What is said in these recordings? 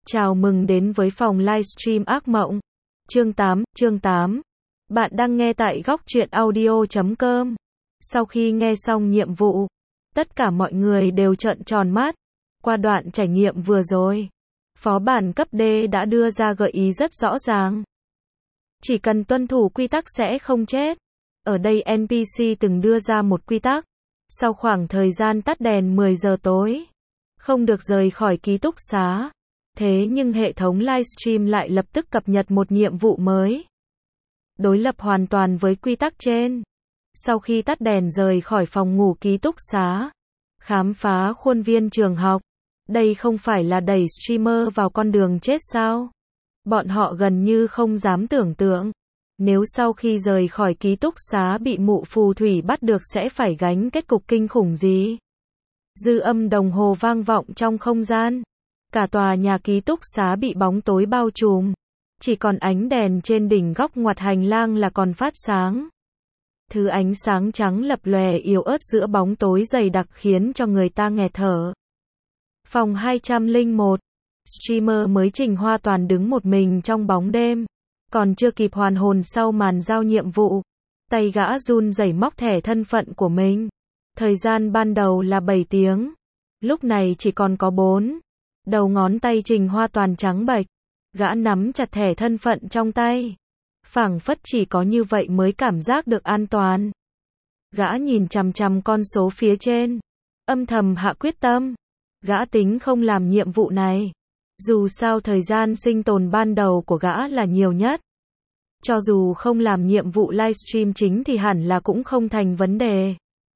Chào mừng đến với phòng livestream ác mộng. Chương 8. Bạn đang nghe tại góc truyện audio.com. Sau khi nghe xong nhiệm vụ, tất cả mọi người đều trợn tròn mắt. Qua đoạn trải nghiệm vừa rồi, phó bản cấp D đã đưa ra gợi ý rất rõ ràng. Chỉ cần tuân thủ quy tắc sẽ không chết. Ở đây NPC từng đưa ra một quy tắc. Sau khoảng thời gian tắt đèn 10 giờ tối, không được rời khỏi ký túc xá. Thế nhưng hệ thống livestream lại lập tức cập nhật một nhiệm vụ mới, đối lập hoàn toàn với quy tắc trên. Sau khi tắt đèn rời khỏi phòng ngủ ký túc xá, khám phá khuôn viên trường học. Đây không phải là đẩy streamer vào con đường chết sao? Bọn họ gần như không dám tưởng tượng, nếu sau khi rời khỏi ký túc xá bị mụ phù thủy bắt được sẽ phải gánh kết cục kinh khủng gì. Dư âm đồng hồ vang vọng trong không gian. Cả tòa nhà ký túc xá bị bóng tối bao trùm. Chỉ còn ánh đèn trên đỉnh góc ngoặt hành lang là còn phát sáng. Thứ ánh sáng trắng lập lòe yếu ớt giữa bóng tối dày đặc khiến cho người ta nghẹt thở. Phòng 201. Streamer mới Trình Hoa Toàn đứng một mình trong bóng đêm. Còn chưa kịp hoàn hồn sau màn giao nhiệm vụ, tay gã run rẩy móc thẻ thân phận của mình. Thời gian ban đầu là 7 tiếng. Lúc này chỉ còn có 4. Đầu ngón tay Trình Hoa Toàn trắng bệch. Gã nắm chặt thẻ thân phận trong tay. Phảng phất chỉ có như vậy mới cảm giác được an toàn. Gã nhìn chằm chằm con số phía trên, âm thầm hạ quyết tâm. Gã tính không làm nhiệm vụ này. Dù sao thời gian sinh tồn ban đầu của gã là nhiều nhất. Cho dù không làm nhiệm vụ livestream chính thì hẳn là cũng không thành vấn đề.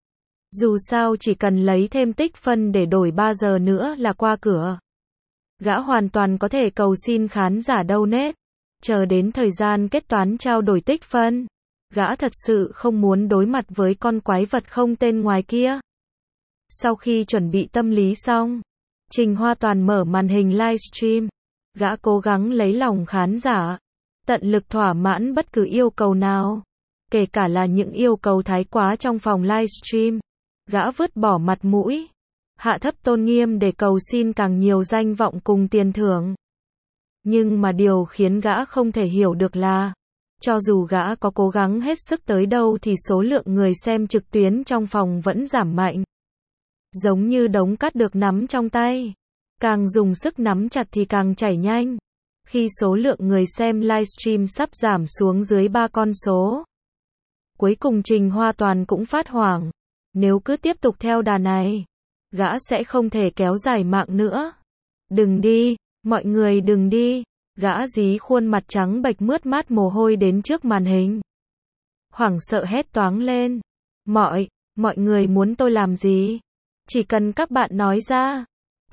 Dù sao chỉ cần lấy thêm tích phân để đổi 3 giờ nữa là qua cửa. Gã hoàn toàn có thể cầu xin khán giả donate, chờ đến thời gian kết toán trao đổi tích phân. Gã thật sự không muốn đối mặt với con quái vật không tên ngoài kia. Sau khi chuẩn bị tâm lý xong, Trình Hoa Toàn mở màn hình livestream. Gã cố gắng lấy lòng khán giả, tận lực thỏa mãn bất cứ yêu cầu nào, kể cả là những yêu cầu thái quá trong phòng livestream. Gã vứt bỏ mặt mũi, hạ thấp tôn nghiêm để cầu xin càng nhiều danh vọng cùng tiền thưởng. Nhưng mà điều khiến gã không thể hiểu được là, cho dù gã có cố gắng hết sức tới đâu thì số lượng người xem trực tuyến trong phòng vẫn giảm mạnh. Giống như đống cát được nắm trong tay, càng dùng sức nắm chặt thì càng chảy nhanh. Khi số lượng người xem livestream sắp giảm xuống dưới 3 con số, cuối cùng Trình Hoa Toàn cũng phát hoảng. Nếu cứ tiếp tục theo đà này, gã sẽ không thể kéo dài mạng nữa. Đừng đi, mọi người đừng đi. Gã dí khuôn mặt trắng bệch mướt mát mồ hôi đến trước màn hình, hoảng sợ hét toáng lên. Mọi người muốn tôi làm gì? Chỉ cần các bạn nói ra,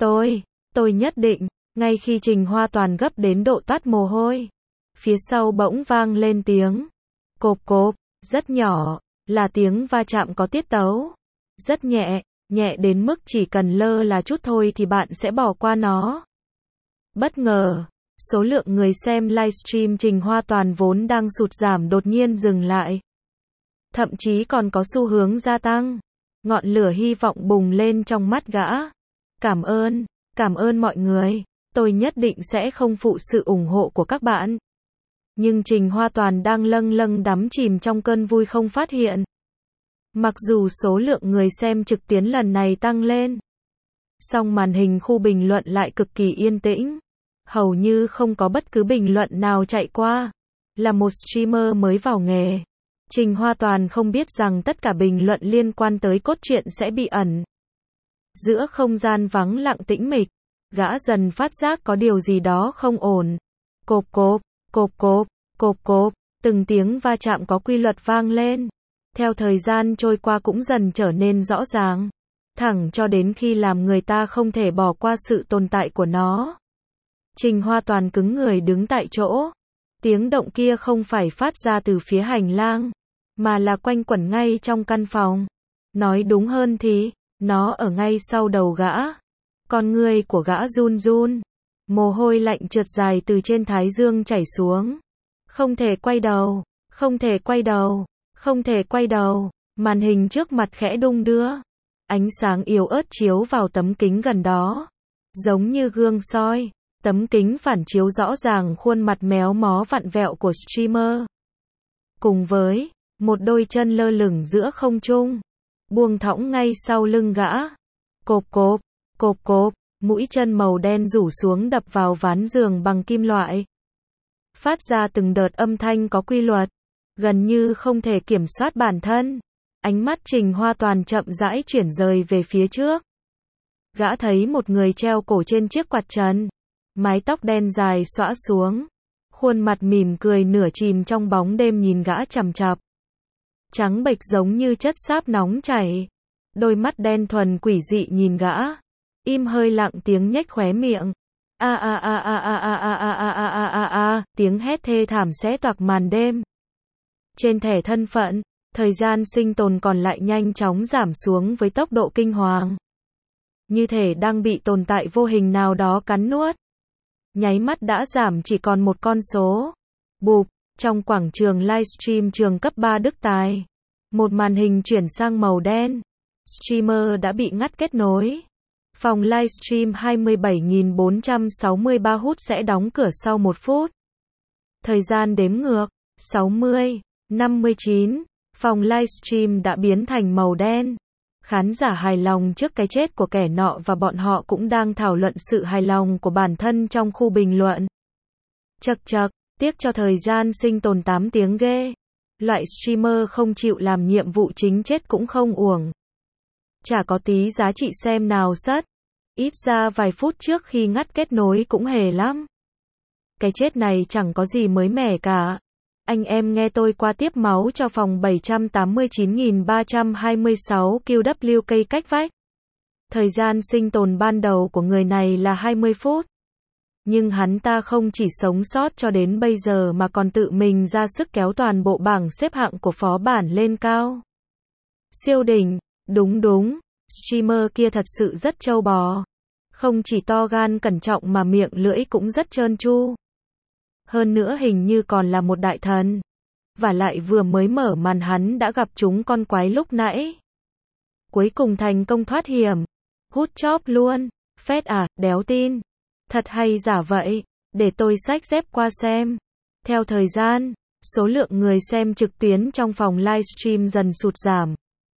tôi nhất định. Ngay khi Trình Hoa Toàn gấp đến độ toát mồ hôi, phía sau bỗng vang lên tiếng cộp cộp, rất nhỏ, là tiếng va chạm có tiết tấu, rất nhẹ, nhẹ đến mức chỉ cần lơ là chút thôi thì bạn sẽ bỏ qua nó. Bất ngờ, số lượng người xem livestream Trình Hoa Toàn vốn đang sụt giảm đột nhiên dừng lại. Thậm chí còn có xu hướng gia tăng. Ngọn lửa hy vọng bùng lên trong mắt gã. Cảm ơn mọi người. Tôi nhất định sẽ không phụ sự ủng hộ của các bạn. Nhưng Trình Hoa Toàn đang lâng lâng đắm chìm trong cơn vui không phát hiện. Mặc dù số lượng người xem trực tuyến lần này tăng lên, song màn hình khu bình luận lại cực kỳ yên tĩnh. Hầu như không có bất cứ bình luận nào chạy qua. Là một streamer mới vào nghề, Trình Hoa Toàn không biết rằng tất cả bình luận liên quan tới cốt truyện sẽ bị ẩn. Giữa không gian vắng lặng tĩnh mịch, gã dần phát giác có điều gì đó không ổn. Cộp cộp, cộp cộp, cộp cộp, từng tiếng va chạm có quy luật vang lên. Theo thời gian trôi qua cũng dần trở nên rõ ràng, thẳng cho đến khi làm người ta không thể bỏ qua sự tồn tại của nó. Trình Hoa Toàn cứng người đứng tại chỗ. Tiếng động kia không phải phát ra từ phía hành lang, mà là quanh quẩn ngay trong căn phòng. Nói đúng hơn thì, nó ở ngay sau đầu gã. Con người của gã run run. Mồ hôi lạnh trượt dài từ trên thái dương chảy xuống. Không thể quay đầu, không thể quay đầu, không thể quay đầu. Màn hình trước mặt khẽ đung đưa. Ánh sáng yếu ớt chiếu vào tấm kính gần đó, giống như gương soi. Tấm kính phản chiếu rõ ràng khuôn mặt méo mó vặn vẹo của streamer. Cùng với một đôi chân lơ lửng giữa không trung, buông thõng ngay sau lưng gã. Cộp cộp, cộp cộp, mũi chân màu đen rủ xuống đập vào ván giường bằng kim loại. Phát ra từng đợt âm thanh có quy luật, gần như không thể kiểm soát bản thân. Ánh mắt Trình Hoa Toàn chậm rãi chuyển rời về phía trước. Gã thấy một người treo cổ trên chiếc quạt trần, mái tóc đen dài xõa xuống, khuôn mặt mỉm cười nửa chìm trong bóng đêm nhìn gã chằm chằm. Trắng bệch giống như chất xáp nóng chảy, đôi mắt đen thuần quỷ dị nhìn gã, im hơi lặng tiếng nhếch khóe miệng. Tiếng hét thê thảm xé toạc màn đêm. Trên thẻ thân phận, thời gian sinh tồn còn lại nhanh chóng giảm xuống với tốc độ kinh hoàng. Như thể đang bị tồn tại vô hình nào đó cắn nuốt. Nháy mắt đã giảm chỉ còn một con số. Bụp, trong quảng trường livestream trường cấp 3 Đức Tài. Một màn hình chuyển sang màu đen. Streamer đã bị ngắt kết nối. Phòng livestream 27.463 hút sẽ đóng cửa sau 1 phút. Thời gian đếm ngược, 60, 59. Phòng livestream đã biến thành màu đen. Khán giả hài lòng trước cái chết của kẻ nọ và bọn họ cũng đang thảo luận sự hài lòng của bản thân trong khu bình luận. Chậc chậc, tiếc cho thời gian sinh tồn 8 tiếng ghê. Loại streamer không chịu làm nhiệm vụ chính chết cũng không uổng. Chả có tí giá trị xem nào sất. Ít ra vài phút trước khi ngắt kết nối cũng hề lắm. Cái chết này chẳng có gì mới mẻ cả. Anh em nghe tôi qua tiếp máu cho phòng 789.326 QWK cách vách. Thời gian sinh tồn ban đầu của người này là 20 phút. Nhưng hắn ta không chỉ sống sót cho đến bây giờ mà còn tự mình ra sức kéo toàn bộ bảng xếp hạng của phó bản lên cao. Siêu đỉnh, đúng, streamer kia thật sự rất trâu bò. Không chỉ to gan cẩn trọng mà miệng lưỡi cũng rất trơn tru. Hơn nữa hình như còn là một đại thần. Và lại vừa mới mở màn hắn đã gặp chúng con quái lúc nãy. Cuối cùng thành công thoát hiểm. Good job luôn. Phết à, đéo tin. Thật hay giả vậy? Để tôi xách dép qua xem. Theo thời gian, số lượng người xem trực tuyến trong phòng livestream dần sụt giảm.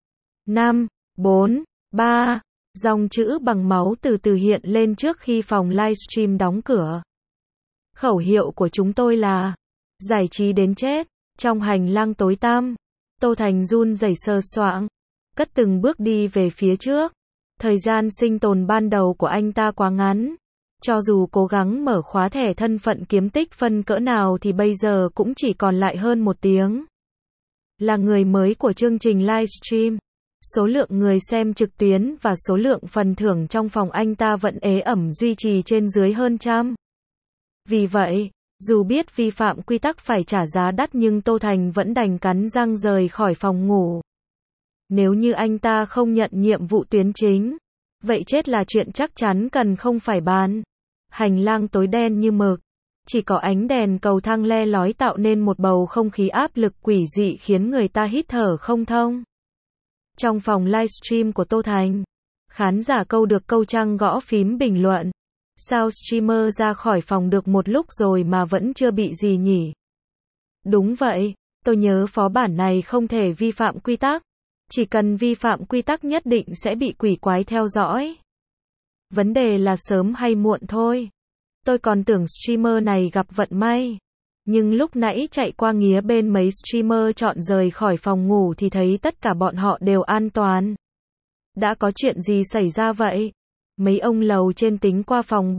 5, 4, 3. Dòng chữ bằng máu từ từ hiện lên trước khi phòng livestream đóng cửa. Khẩu hiệu của chúng tôi là giải trí đến chết. Trong hành lang tối tăm, Tô Thành run rẩy sờ soạng, cất từng bước đi về phía trước. Thời gian sinh tồn ban đầu của anh ta quá ngắn. Cho dù cố gắng mở khóa thẻ thân phận kiếm tích phân cỡ nào thì bây giờ cũng chỉ còn lại hơn 1 tiếng. Là người mới của chương trình livestream, số lượng người xem trực tuyến và số lượng phần thưởng trong phòng anh ta vẫn ế ẩm duy trì trên dưới hơn 100. Vì vậy, dù biết vi phạm quy tắc phải trả giá đắt nhưng Tô Thành vẫn đành cắn răng rời khỏi phòng ngủ. Nếu như anh ta không nhận nhiệm vụ tuyến chính, vậy chết là chuyện chắc chắn cần không phải bàn. Hành lang tối đen như mực, chỉ có ánh đèn cầu thang le lói tạo nên một bầu không khí áp lực quỷ dị khiến người ta hít thở không thông. Trong phòng livestream của Tô Thành, khán giả câu được câu trăng gõ phím bình luận. Sao streamer ra khỏi phòng được một lúc rồi mà vẫn chưa bị gì nhỉ? Đúng vậy, tôi nhớ phó bản này không thể vi phạm quy tắc. Chỉ cần vi phạm quy tắc nhất định sẽ bị quỷ quái theo dõi. Vấn đề là sớm hay muộn thôi. Tôi còn tưởng streamer này gặp vận may. Nhưng lúc nãy chạy qua nghía bên mấy streamer chọn rời khỏi phòng ngủ thì thấy tất cả bọn họ đều an toàn. Đã có chuyện gì xảy ra vậy? Mấy ông lầu trên tính qua phòng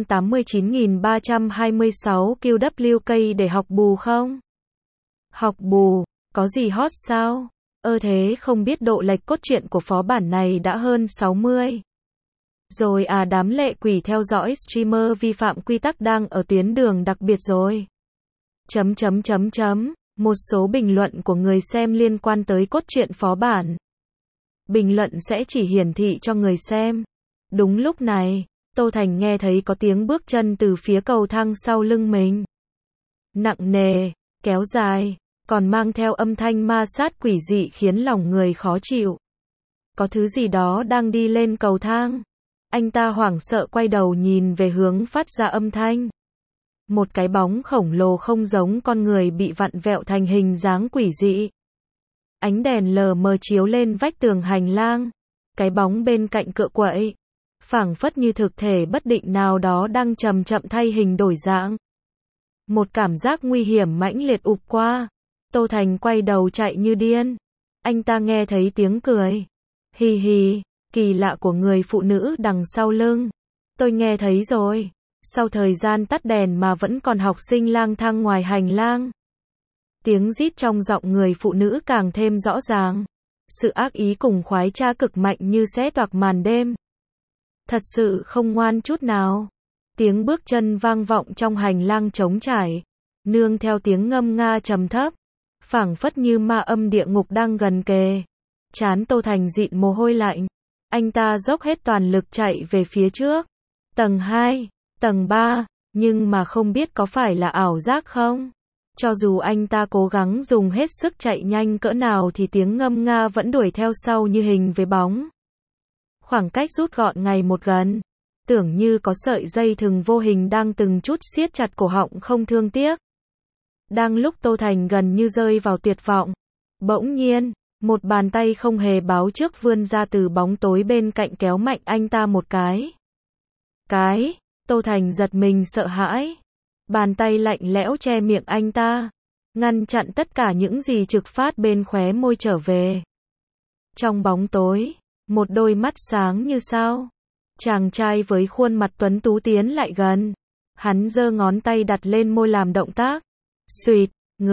789.326 QWK để học bù không? Học bù, có gì hot sao? Thế không biết độ lệch cốt truyện của phó bản này đã hơn 60. Rồi à, đám lệ quỷ theo dõi streamer vi phạm quy tắc đang ở tuyến đường đặc biệt rồi. Một số bình luận của người xem liên quan tới cốt truyện phó bản. Bình luận sẽ chỉ hiển thị cho người xem. Đúng lúc này, Tô Thành nghe thấy có tiếng bước chân từ phía cầu thang sau lưng mình. Nặng nề, kéo dài, còn mang theo âm thanh ma sát quỷ dị khiến lòng người khó chịu. Có thứ gì đó đang đi lên cầu thang. Anh ta hoảng sợ quay đầu nhìn về hướng phát ra âm thanh. Một cái bóng khổng lồ không giống con người bị vặn vẹo thành hình dáng quỷ dị. Ánh đèn lờ mờ chiếu lên vách tường hành lang. Cái bóng bên cạnh cựa quậy, phảng phất như thực thể bất định nào đó đang chậm chậm thay hình đổi dạng. Một cảm giác nguy hiểm mãnh liệt ùa qua. Tô Thành quay đầu chạy như điên. Anh ta nghe thấy tiếng cười. Hì hì, kỳ lạ của người phụ nữ đằng sau lưng. Tôi nghe thấy rồi. Sau thời gian tắt đèn mà vẫn còn học sinh lang thang ngoài hành lang. Tiếng rít trong giọng người phụ nữ càng thêm rõ ràng. Sự ác ý cùng khoái trá cực mạnh như xé toạc màn đêm. Thật sự không ngoan chút nào. Tiếng bước chân vang vọng trong hành lang trống trải, nương theo tiếng ngâm nga trầm thấp, phảng phất như ma âm địa ngục đang gần kề. Trán Tô Thành dịn mồ hôi lạnh. Anh ta dốc hết toàn lực chạy về phía trước. Tầng 2, tầng 3, nhưng mà không biết có phải là ảo giác không? Cho dù anh ta cố gắng dùng hết sức chạy nhanh cỡ nào thì tiếng ngâm nga vẫn đuổi theo sau như hình với bóng. Khoảng cách rút gọn ngày một gần. Tưởng như có sợi dây thừng vô hình đang từng chút siết chặt cổ họng không thương tiếc. Đang lúc Tô Thành gần như rơi vào tuyệt vọng, bỗng nhiên, một bàn tay không hề báo trước vươn ra từ bóng tối bên cạnh kéo mạnh anh ta một cái. Tô Thành giật mình sợ hãi. Bàn tay lạnh lẽo che miệng anh ta, ngăn chặn tất cả những gì trực phát bên khóe môi trở về. Trong bóng tối, một đôi mắt sáng như sao. Chàng trai với khuôn mặt tuấn tú tiến lại gần. Hắn giơ ngón tay đặt lên môi làm động tác. Xuyệt,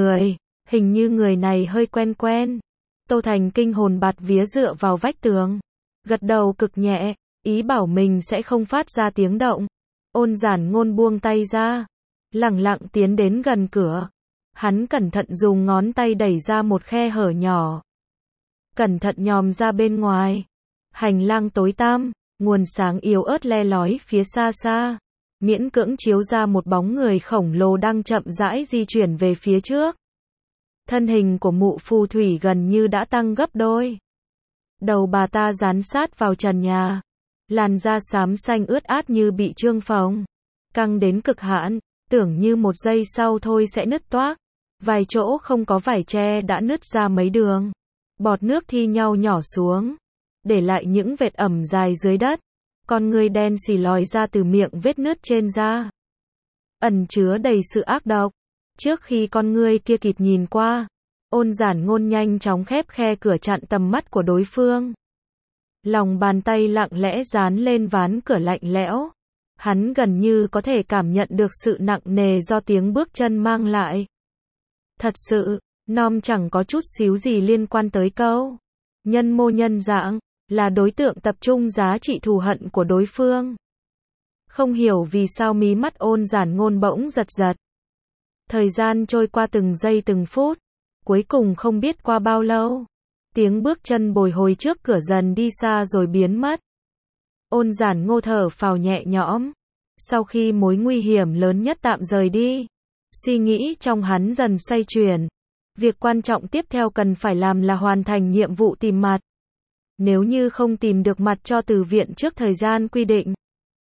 hình như người này hơi quen quen. Tô Thành kinh hồn bạt vía dựa vào vách tường. Gật đầu cực nhẹ, ý bảo mình sẽ không phát ra tiếng động. Ôn Giản Ngôn buông tay ra, lẳng lặng tiến đến gần cửa. Hắn cẩn thận dùng ngón tay đẩy ra một khe hở nhỏ. Cẩn thận nhòm ra bên ngoài. Hành lang tối tăm, nguồn sáng yếu ớt le lói phía xa xa, miễn cưỡng chiếu ra một bóng người khổng lồ đang chậm rãi di chuyển về phía trước. Thân hình của mụ phù thủy gần như đã tăng gấp đôi. Đầu bà ta dán sát vào trần nhà, làn da xám xanh ướt át như bị trương phồng, căng đến cực hạn, tưởng như một giây sau thôi sẽ nứt toác. Vài chỗ không có vải che đã nứt ra mấy đường, bọt nước thi nhau nhỏ xuống, để lại những vệt ẩm dài dưới đất. Con người đen xì lòi ra từ miệng vết nứt trên da, ẩn chứa đầy sự ác độc. Trước khi con người kia kịp nhìn qua, Ôn Giản Ngôn nhanh chóng khép khe cửa chặn tầm mắt của đối phương. Lòng bàn tay lặng lẽ dán lên ván cửa lạnh lẽo. Hắn gần như có thể cảm nhận được sự nặng nề do tiếng bước chân mang lại. Thật sự, nom chẳng có chút xíu gì liên quan tới câu nhân mô nhân dạng, là đối tượng tập trung giá trị thù hận của đối phương. Không hiểu vì sao mí mắt Ôn Giản Ngôn bỗng giật giật. Thời gian trôi qua từng giây từng phút, cuối cùng không biết qua bao lâu, tiếng bước chân bồi hồi trước cửa dần đi xa rồi biến mất. Ôn Giản Ngôn thở phào nhẹ nhõm, sau khi mối nguy hiểm lớn nhất tạm rời đi, suy nghĩ trong hắn dần xoay chuyển. Việc quan trọng tiếp theo cần phải làm là hoàn thành nhiệm vụ tìm mặt. Nếu như không tìm được mặt cho Từ Viện trước thời gian quy định,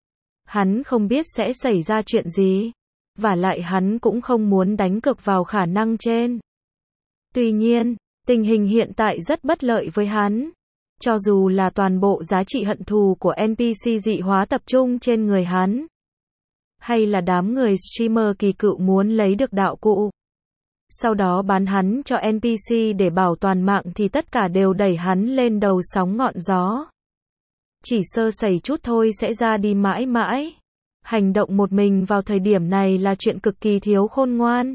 hắn không biết sẽ xảy ra chuyện gì. Vả lại hắn cũng không muốn đánh cược vào khả năng trên. Tuy nhiên, tình hình hiện tại rất bất lợi với hắn. Cho dù là toàn bộ giá trị hận thù của NPC dị hóa tập trung trên người hắn, hay là đám người streamer kỳ cựu muốn lấy được đạo cụ, sau đó bán hắn cho NPC để bảo toàn mạng thì tất cả đều đẩy hắn lên đầu sóng ngọn gió. Chỉ sơ sẩy chút thôi sẽ ra đi mãi mãi. Hành động một mình vào thời điểm này là chuyện cực kỳ thiếu khôn ngoan.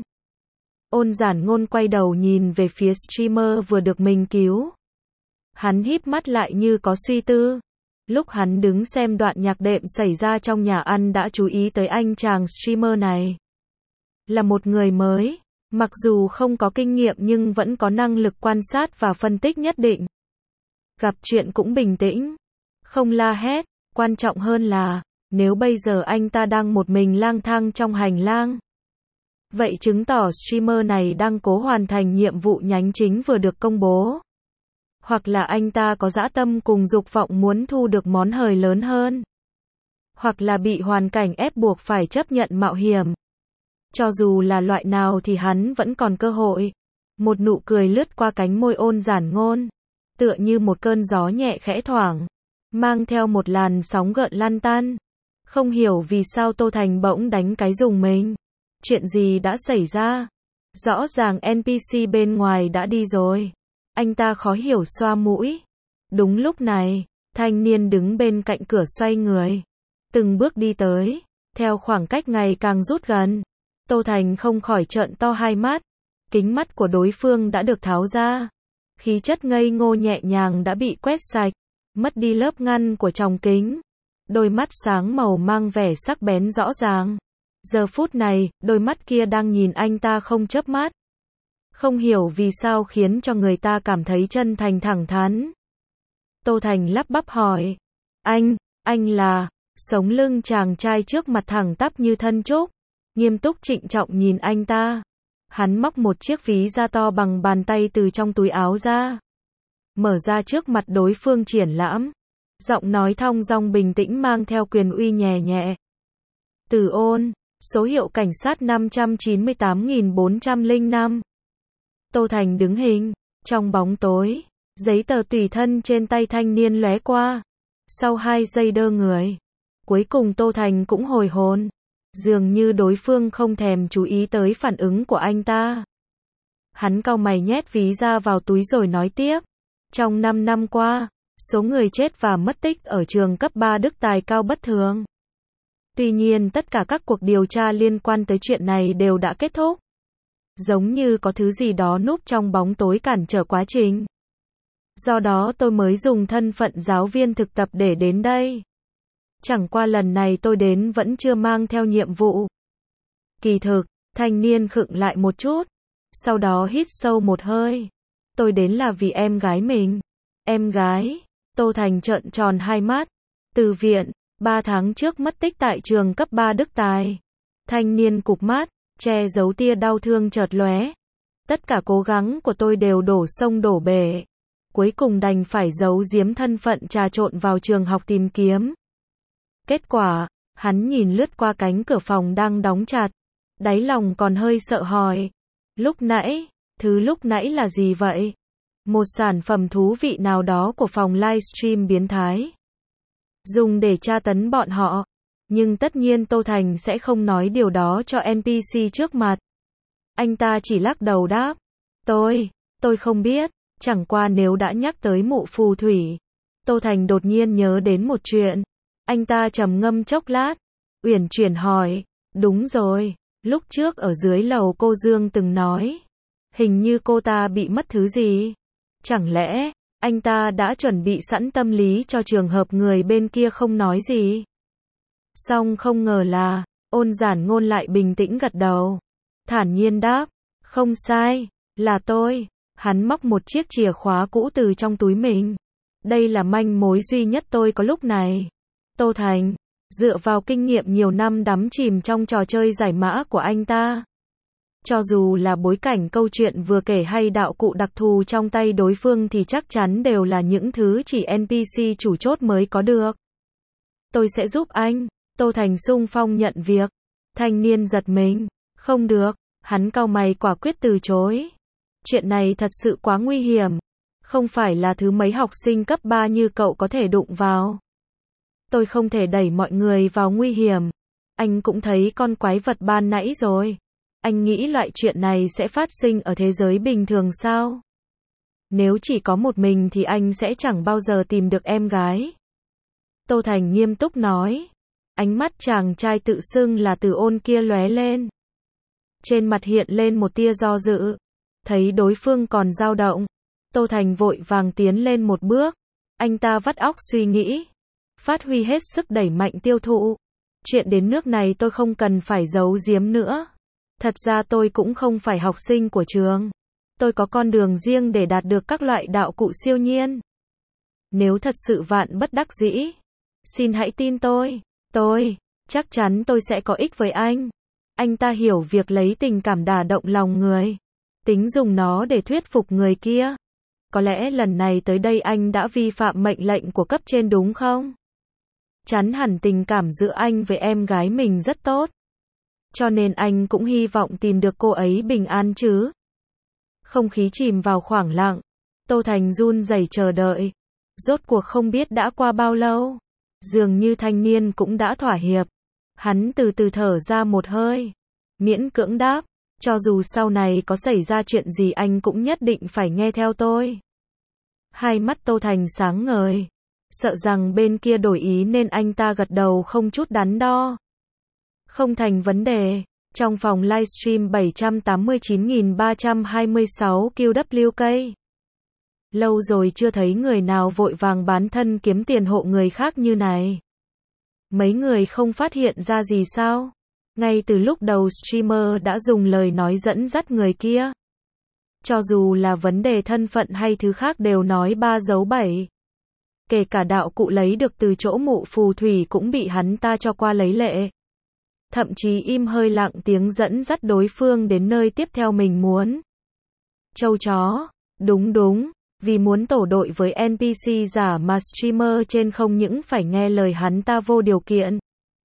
Ôn Giản Ngôn quay đầu nhìn về phía streamer vừa được mình cứu. Hắn híp mắt lại như có suy tư. Lúc hắn đứng xem đoạn nhạc đệm xảy ra trong nhà ăn đã chú ý tới anh chàng streamer này. Là một người mới, mặc dù không có kinh nghiệm nhưng vẫn có năng lực quan sát và phân tích nhất định. Gặp chuyện cũng bình tĩnh, không la hét, quan trọng hơn là, nếu bây giờ anh ta đang một mình lang thang trong hành lang, vậy chứng tỏ streamer này đang cố hoàn thành nhiệm vụ nhánh chính vừa được công bố. Hoặc là anh ta có dã tâm cùng dục vọng muốn thu được món hời lớn hơn. hoặc là bị hoàn cảnh ép buộc phải chấp nhận mạo hiểm. Cho dù là loại nào thì hắn vẫn còn cơ hội. Một nụ cười lướt qua cánh môi ôn giản ngôn, tựa như một cơn gió nhẹ khẽ thoảng, mang theo một làn sóng gợn lan tan. Không hiểu vì sao Tô Thành bỗng đánh cái rùng mình. Chuyện gì đã xảy ra? Rõ ràng NPC bên ngoài đã đi rồi. Anh ta khó hiểu xoa mũi. Đúng lúc này, thanh niên đứng bên cạnh cửa xoay người, từng bước đi tới, theo khoảng cách ngày càng rút gần. Tô Thành không khỏi trợn to hai mắt. Kính mắt của đối phương đã được tháo ra. Khí chất ngây ngô nhẹ nhàng đã bị quét sạch, mất đi lớp ngăn của tròng kính. Đôi mắt sáng màu mang vẻ sắc bén rõ ràng. Giờ phút này, đôi mắt kia đang nhìn anh ta không chớp mắt. Không hiểu vì sao khiến cho người ta cảm thấy chân thành thẳng thắn. Tô Thành lắp bắp hỏi. Anh là... Sống lưng chàng trai trước mặt thẳng tắp như thân trúc, nghiêm túc trịnh trọng nhìn anh ta. Hắn móc một chiếc ví da to bằng bàn tay từ trong túi áo ra, mở ra trước mặt đối phương triển lãm. Giọng nói thong dong bình tĩnh mang theo quyền uy nhẹ nhẹ. Từ Ôn, số hiệu cảnh sát 598.405. Tô Thành đứng hình, trong bóng tối, giấy tờ tùy thân trên tay thanh niên lóe qua. Sau 2 giây đơ người, cuối cùng Tô Thành cũng hồi hồn. Dường như đối phương không thèm chú ý tới phản ứng của anh ta. Hắn cau mày nhét ví ra vào túi rồi nói tiếp. Trong 5 năm qua, số người chết và mất tích ở trường cấp 3 Đức Tài cao bất thường. Tuy nhiên tất cả các cuộc điều tra liên quan tới chuyện này đều đã kết thúc. Giống như có thứ gì đó núp trong bóng tối cản trở quá trình. Do đó tôi mới dùng thân phận giáo viên thực tập để đến đây. Chẳng qua lần này tôi đến vẫn chưa mang theo nhiệm vụ. Kỳ thực, thanh niên khựng lại một chút, sau đó hít sâu một hơi. Tôi đến là vì em gái mình. Em gái? Tô Thành trợn tròn hai mắt. Từ viện, 3 tháng trước mất tích tại trường cấp 3 Đức Tài. Thanh niên cụp mắt, che giấu tia đau thương chợt lóe. Tất cả cố gắng của tôi đều đổ sông đổ bể. Cuối cùng đành phải giấu giếm thân phận trà trộn vào trường học tìm kiếm. Kết quả, hắn nhìn lướt qua cánh cửa phòng đang đóng chặt. Đáy lòng còn hơi sợ hỏi. Lúc nãy là gì vậy? Một sản phẩm thú vị nào đó của phòng livestream biến thái. Dùng để tra tấn bọn họ. Nhưng tất nhiên Tô Thành sẽ không nói điều đó cho NPC trước mặt. Anh ta chỉ lắc đầu đáp. Tôi không biết. Chẳng qua nếu đã nhắc tới mụ phù thủy. Tô Thành đột nhiên nhớ đến một chuyện. Anh ta trầm ngâm chốc lát, uyển chuyển hỏi, đúng rồi, lúc trước ở dưới lầu cô Dương từng nói, hình như cô ta bị mất thứ gì. Chẳng lẽ, anh ta đã chuẩn bị sẵn tâm lý cho trường hợp người bên kia không nói gì? Song không ngờ là, Ôn giản ngôn lại bình tĩnh gật đầu. Thản nhiên đáp, không sai, là tôi. Hắn móc một chiếc chìa khóa cũ từ trong túi mình. Đây là manh mối duy nhất tôi có lúc này. Tô Thành, dựa vào kinh nghiệm nhiều năm đắm chìm trong trò chơi giải mã của anh ta. Cho dù là bối cảnh câu chuyện vừa kể hay đạo cụ đặc thù trong tay đối phương thì chắc chắn đều là những thứ chỉ NPC chủ chốt mới có được. Tôi sẽ giúp anh. Tô Thành xung phong nhận việc. Thanh niên giật mình. Không được. Hắn cau mày quả quyết từ chối. Chuyện này thật sự quá nguy hiểm. Không phải là thứ mấy học sinh cấp 3 như cậu có thể đụng vào. Tôi không thể đẩy mọi người vào nguy hiểm. Anh cũng thấy con quái vật ban nãy rồi. Anh nghĩ loại chuyện này sẽ phát sinh ở thế giới bình thường sao? Nếu chỉ có một mình thì anh sẽ chẳng bao giờ tìm được em gái. Tô Thành nghiêm túc nói. Ánh mắt chàng trai tự xưng là Từ Ôn kia lóe lên. Trên mặt hiện lên một tia do dự. Thấy đối phương còn dao động. Tô Thành vội vàng tiến lên một bước. Anh ta vắt óc suy nghĩ. Phát huy hết sức đẩy mạnh tiêu thụ. Chuyện đến nước này tôi không cần phải giấu giếm nữa. Thật ra tôi cũng không phải học sinh của trường. Tôi có con đường riêng để đạt được các loại đạo cụ siêu nhiên. Nếu thật sự vạn bất đắc dĩ, xin hãy tin tôi. Chắc chắn tôi sẽ có ích với anh. Anh ta hiểu việc lấy tình cảm đả động lòng người. Tính dùng nó để thuyết phục người kia. Có lẽ lần này tới đây anh đã vi phạm mệnh lệnh của cấp trên đúng không? Chắn hẳn tình cảm giữa anh với em gái mình rất tốt. Cho nên anh cũng hy vọng tìm được cô ấy bình an chứ. Không khí chìm vào khoảng lặng. Tô Thành run rẩy chờ đợi. Rốt cuộc không biết đã qua bao lâu. Dường như thanh niên cũng đã thỏa hiệp. Hắn từ từ thở ra một hơi. Miễn cưỡng đáp. Cho dù sau này có xảy ra chuyện gì anh cũng nhất định phải nghe theo tôi. Hai mắt Tô Thành sáng ngời. Sợ rằng bên kia đổi ý nên anh ta gật đầu không chút đắn đo. Không thành vấn đề. Trong phòng livestream 789.326 QWK. Lâu rồi chưa thấy người nào vội vàng bán thân kiếm tiền hộ người khác như này. Mấy người không phát hiện ra gì sao? Ngay từ lúc đầu streamer đã dùng lời nói dẫn dắt người kia. Cho dù là vấn đề thân phận hay thứ khác đều nói 3 dấu 7. Kể cả đạo cụ lấy được từ chỗ mụ phù thủy cũng bị hắn ta cho qua lấy lệ. Thậm chí im hơi lặng tiếng dẫn dắt đối phương đến nơi tiếp theo mình muốn. Châu chó, đúng, vì muốn tổ đội với NPC giả mà streamer trên không những phải nghe lời hắn ta vô điều kiện.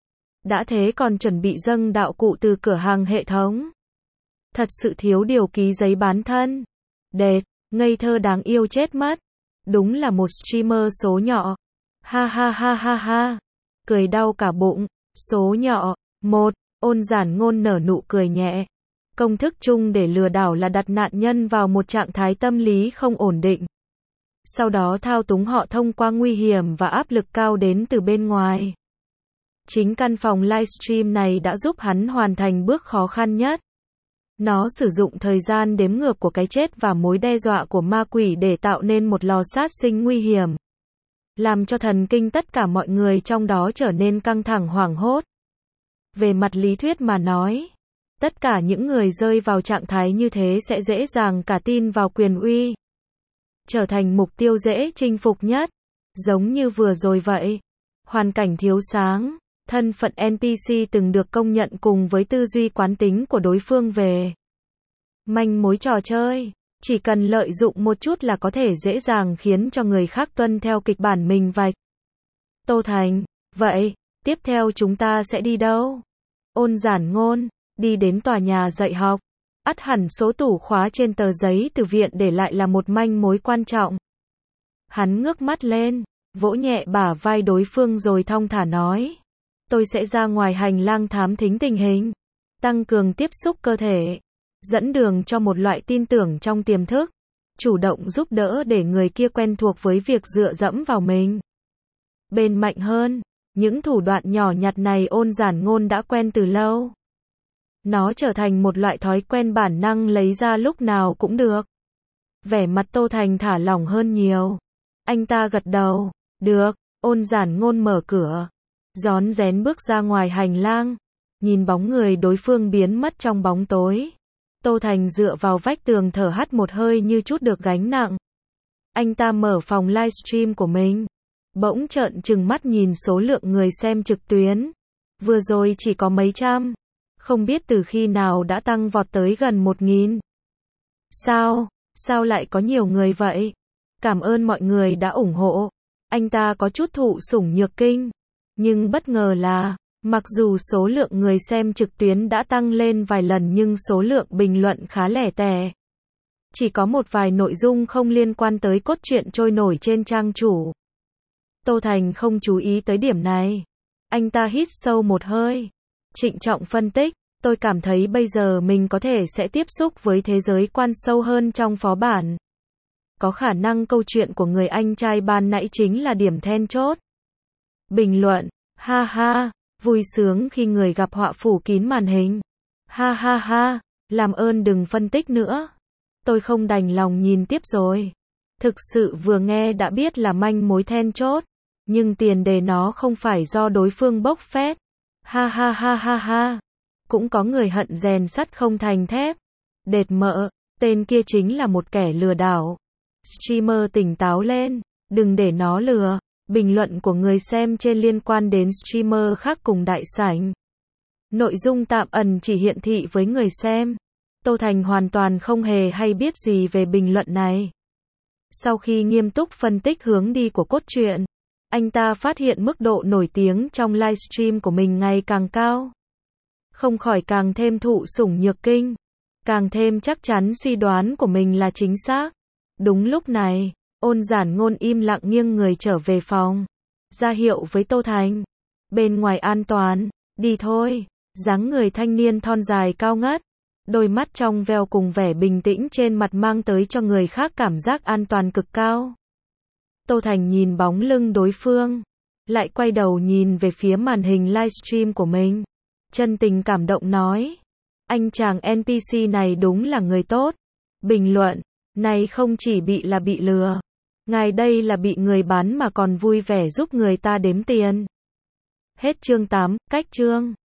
Đã thế còn chuẩn bị dâng đạo cụ từ cửa hàng hệ thống. Thật sự thiếu điều ký giấy bán thân. Đệt, ngây thơ đáng yêu chết mất. Đúng là một streamer số nhỏ. Ha ha ha ha ha. Cười đau cả bụng. Số nhỏ. 1. Ôn giản ngôn nở nụ cười nhẹ. Công thức chung để lừa đảo là đặt nạn nhân vào một trạng thái tâm lý không ổn định. Sau đó thao túng họ thông qua nguy hiểm và áp lực cao đến từ bên ngoài. Chính căn phòng livestream này đã giúp hắn hoàn thành bước khó khăn nhất. Nó sử dụng thời gian đếm ngược của cái chết và mối đe dọa của ma quỷ để tạo nên một lò sát sinh nguy hiểm. Làm cho thần kinh tất cả mọi người trong đó trở nên căng thẳng hoảng hốt. Về mặt lý thuyết mà nói, tất cả những người rơi vào trạng thái như thế sẽ dễ dàng cả tin vào quyền uy. Trở thành mục tiêu dễ chinh phục nhất. Giống như vừa rồi vậy. Hoàn cảnh thiếu sáng. Thân phận NPC từng được công nhận cùng với tư duy quán tính của đối phương về manh mối trò chơi. Chỉ cần lợi dụng một chút là có thể dễ dàng khiến cho người khác tuân theo kịch bản mình vạch. Tô Thành, vậy, tiếp theo chúng ta sẽ đi đâu? Ôn giản ngôn, đi đến tòa nhà dạy học. Ắt hẳn số tủ khóa trên tờ giấy từ viện để lại là một manh mối quan trọng. Hắn ngước mắt lên, vỗ nhẹ bả vai đối phương rồi thong thả nói. Tôi sẽ ra ngoài hành lang thám thính tình hình, tăng cường tiếp xúc cơ thể, dẫn đường cho một loại tin tưởng trong tiềm thức, chủ động giúp đỡ để người kia quen thuộc với việc dựa dẫm vào mình. Bên mạnh hơn, những thủ đoạn nhỏ nhặt này ôn giản ngôn đã quen từ lâu. Nó trở thành một loại thói quen bản năng lấy ra lúc nào cũng được. Vẻ mặt Tô Thành thả lỏng hơn nhiều. Anh ta gật đầu, được, ôn giản ngôn mở cửa. Rón rén bước ra ngoài hành lang, nhìn bóng người đối phương biến mất trong bóng tối. Tô Thành dựa vào vách tường thở hắt một hơi như chút được gánh nặng. Anh ta mở phòng livestream của mình. Bỗng trợn trừng mắt nhìn số lượng người xem trực tuyến. Vừa rồi chỉ có mấy trăm. Không biết từ khi nào đã tăng vọt tới gần 1.000. Sao lại có nhiều người vậy? Cảm ơn mọi người đã ủng hộ. Anh ta có chút thụ sủng nhược kinh. Nhưng bất ngờ là, mặc dù số lượng người xem trực tuyến đã tăng lên vài lần nhưng số lượng bình luận khá lẻ tẻ. Chỉ có một vài nội dung không liên quan tới cốt truyện trôi nổi trên trang chủ. Tô Thành không chú ý tới điểm này. Anh ta hít sâu một hơi. Trịnh trọng phân tích, tôi cảm thấy bây giờ mình có thể sẽ tiếp xúc với thế giới quan sâu hơn trong phó bản. Có khả năng câu chuyện của người anh trai ban nãy chính là điểm then chốt. Bình luận, ha ha, vui sướng khi người gặp họa phủ kín màn hình. Ha ha ha, làm ơn đừng phân tích nữa. Tôi không đành lòng nhìn tiếp rồi. Thực sự vừa nghe đã biết là manh mối then chốt. Nhưng tiền đề nó không phải do đối phương bốc phét. Ha ha ha ha ha. Cũng có người hận rèn sắt không thành thép. Đệt mợ, tên kia chính là một kẻ lừa đảo. Streamer tỉnh táo lên, đừng để nó lừa. Bình luận của người xem trên liên quan đến streamer khác cùng đại sảnh. Nội dung tạm ẩn chỉ hiện thị với người xem. Tô Thành hoàn toàn không hề hay biết gì về bình luận này. Sau khi nghiêm túc phân tích hướng đi của cốt truyện, Anh ta phát hiện mức độ nổi tiếng trong livestream của mình ngày càng cao. Không khỏi càng thêm thụ sủng nhược kinh, càng thêm chắc chắn suy đoán của mình là chính xác. Đúng lúc này, Ôn Giản Ngôn im lặng nghiêng người trở về phòng, ra hiệu với Tô Thành. Bên ngoài an toàn, đi thôi. Dáng người thanh niên thon dài cao ngất, đôi mắt trong veo cùng vẻ bình tĩnh trên mặt mang tới cho người khác cảm giác an toàn cực cao. Tô Thành nhìn bóng lưng đối phương, lại quay đầu nhìn về phía màn hình livestream của mình. Chân tình cảm động nói, anh chàng NPC này đúng là người tốt. Bình luận, này không chỉ bị lừa, ngài đây là bị người bán mà còn vui vẻ giúp người ta đếm tiền. Hết chương 8, cách chương.